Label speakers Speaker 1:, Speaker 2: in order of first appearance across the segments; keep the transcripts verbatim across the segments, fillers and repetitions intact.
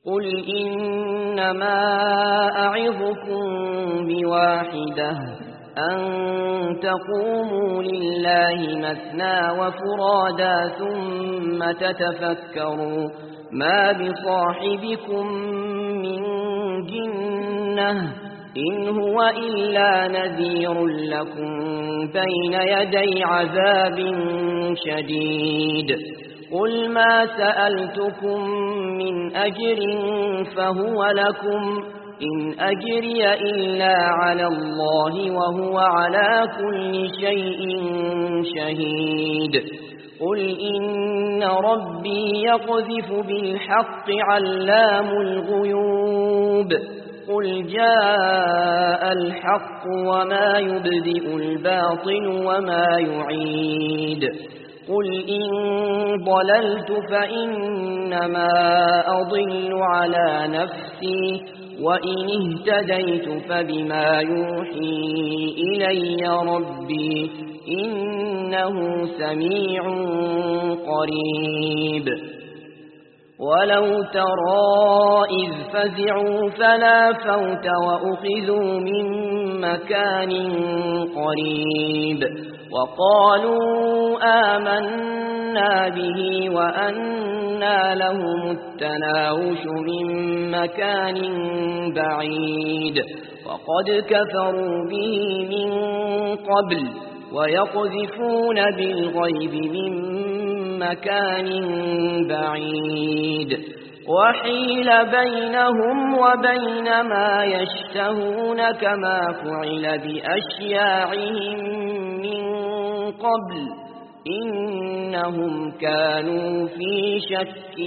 Speaker 1: قل إنما أعظكم بواحدة أن تقوموا لله مثنى وفرادا ثم تتفكروا ما بصاحبكم من جنة إن هو إلا نذير لكم بين يدي عذاب شديد قل ما سألتكم من أجر فهو لكم إن أجري إلا على الله وهو على كل شيء شهيد قل إن ربي يقذف بالحق علام الغيوب قل جاء الحق وما يبدئ الباطل وما يعيد قل إن ضللت فإنما أضل على نفسي وإن اهتديت فبما يوحي إلي ربي إنه سميع قريب ولو ترى إذ فزعوا فلا فوت وأخذوا من مكان قريب وقالوا آمنا به وأنى لهم التناوش من مكان بعيد وقد كفروا به من قبل ويقذفون بالغيب من مكان بعيد وحيل بينهم وبين ما يشتهون كما فعل بأشياعهم من قبل إنهم كانوا في شك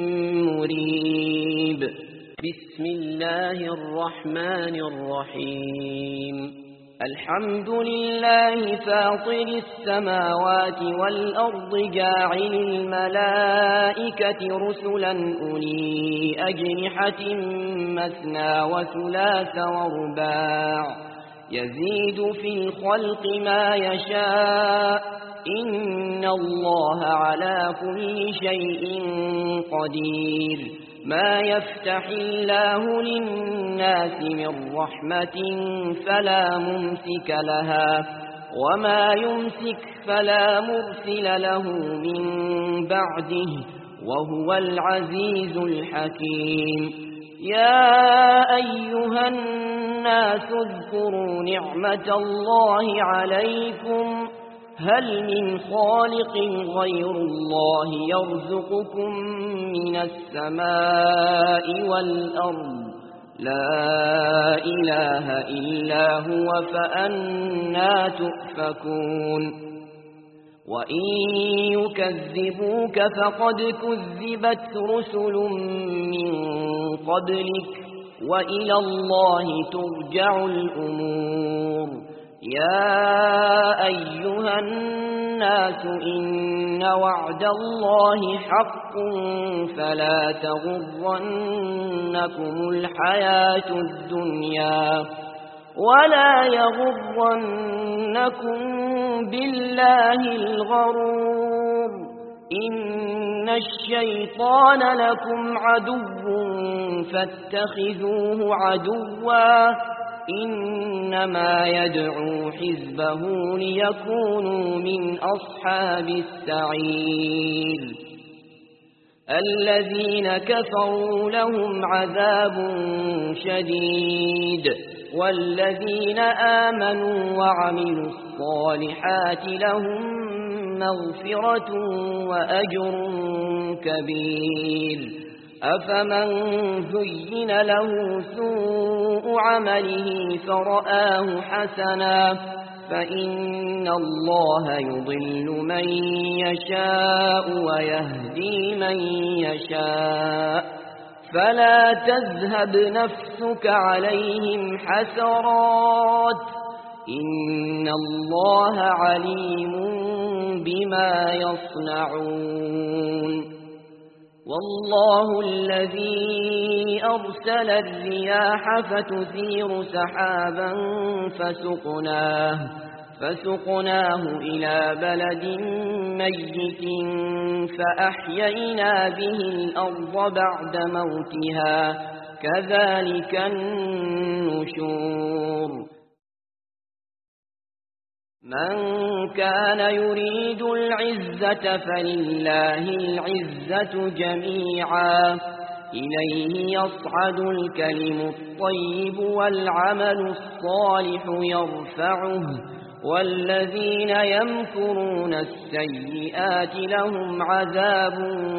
Speaker 1: مريب بسم الله الرحمن الرحيم الحمد لله فاطر السماوات والأرض جاعل الملائكة رسلا أولي أجنحة مثنى وثلاث ورباع يزيد في الخلق ما يشاء إن الله على كل شيء قدير ما يفتح الله للناس من رحمة فلا ممسك لها وما يمسك فلا مرسل له من بعده وهو العزيز الحكيم يا أيها الناس اذكروا نعمة الله عليكم هل من خالق غير الله يرزقكم من السماء والأرض لا إله إلا هو فأنى تؤفكون وإن يكذبوك فقد كذبت رسل من قبلك وإلى الله ترجع الأمور يا أيها الناس إن وعد الله حق فلا تغرنكم الحياة الدنيا ولا يغرنكم بالله الغرور إن الشيطان لكم عدو فاتخذوه عدوا إنما يدعو حزبه ليكونوا من أصحاب السعير الذين كفروا لهم عذاب شديد والذين آمنوا وعملوا الصالحات لهم مغفرة وأجر كبير أفمن زين له سوء عمله فرآه حسنا فإن الله يضل من يشاء ويهدي من يشاء فلا تذهب نفسك عليهم حسرات إن الله عليم بما يصنعون والله الذي أرسل الرياح فتثير سحابا فسقناه, فسقناه إلى بلد ميت فأحيينا به الأرض بعد موتها كذلك النشور من كان يريد العزة فلله العزة جميعا إليه يصعد الكلم الطيب والعمل الصالح يرفعه والذين يمكرون السيئات لهم عذاب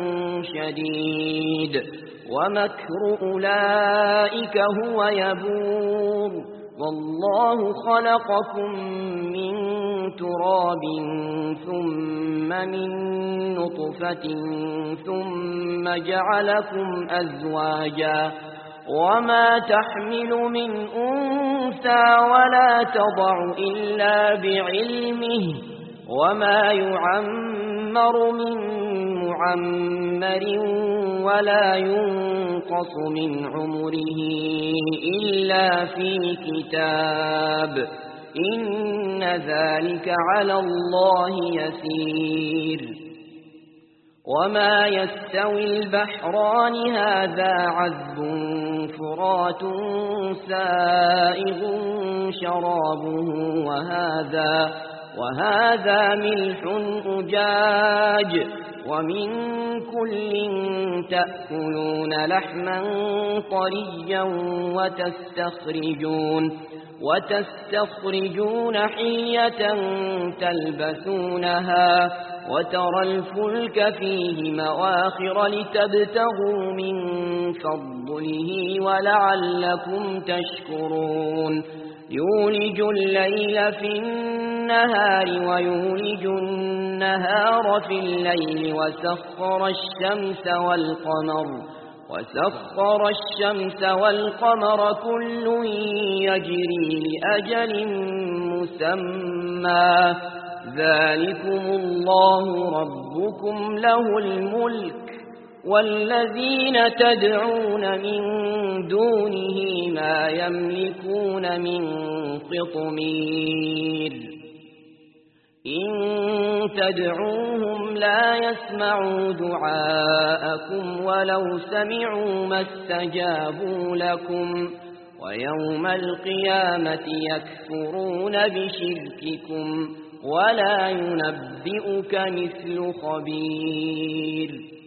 Speaker 1: شديد ومكر أولئك هو يبور والله خلقكم من تراب ثم من نطفة ثم جعلكم أزواجا وما تحمل من أنثى ولا تضع إلا بعلمه وما يعمر من معمر ولا ينقص من عمره إلا في كتاب إن ذلك على الله يسير وما يستوي البحران هذا عذب فرات سائغ شرابه وهذا وهذا ملح أجاج ومن كل تأكلون لحما طريا وتستخرجون وتستخرجون حلية تلبسونها وترى الفلك فيه مواخر لتبتغوا من فضله ولعلكم تشكرون يولج الليل في النهار ويولج النهار في الليل وسخر الشمس والقمر وسخر الشمس والقمر كل يجري لأجل مسمى ذلكم الله ربكم له الملك والذين تدعون من دونه ما يملكون من قطمير إن تدعوهم لا يسمعوا دعاءكم ولو سمعوا ما استجابوا لكم ويوم القيامة يكفرون بشرككم ولا ينبئك مثل خبير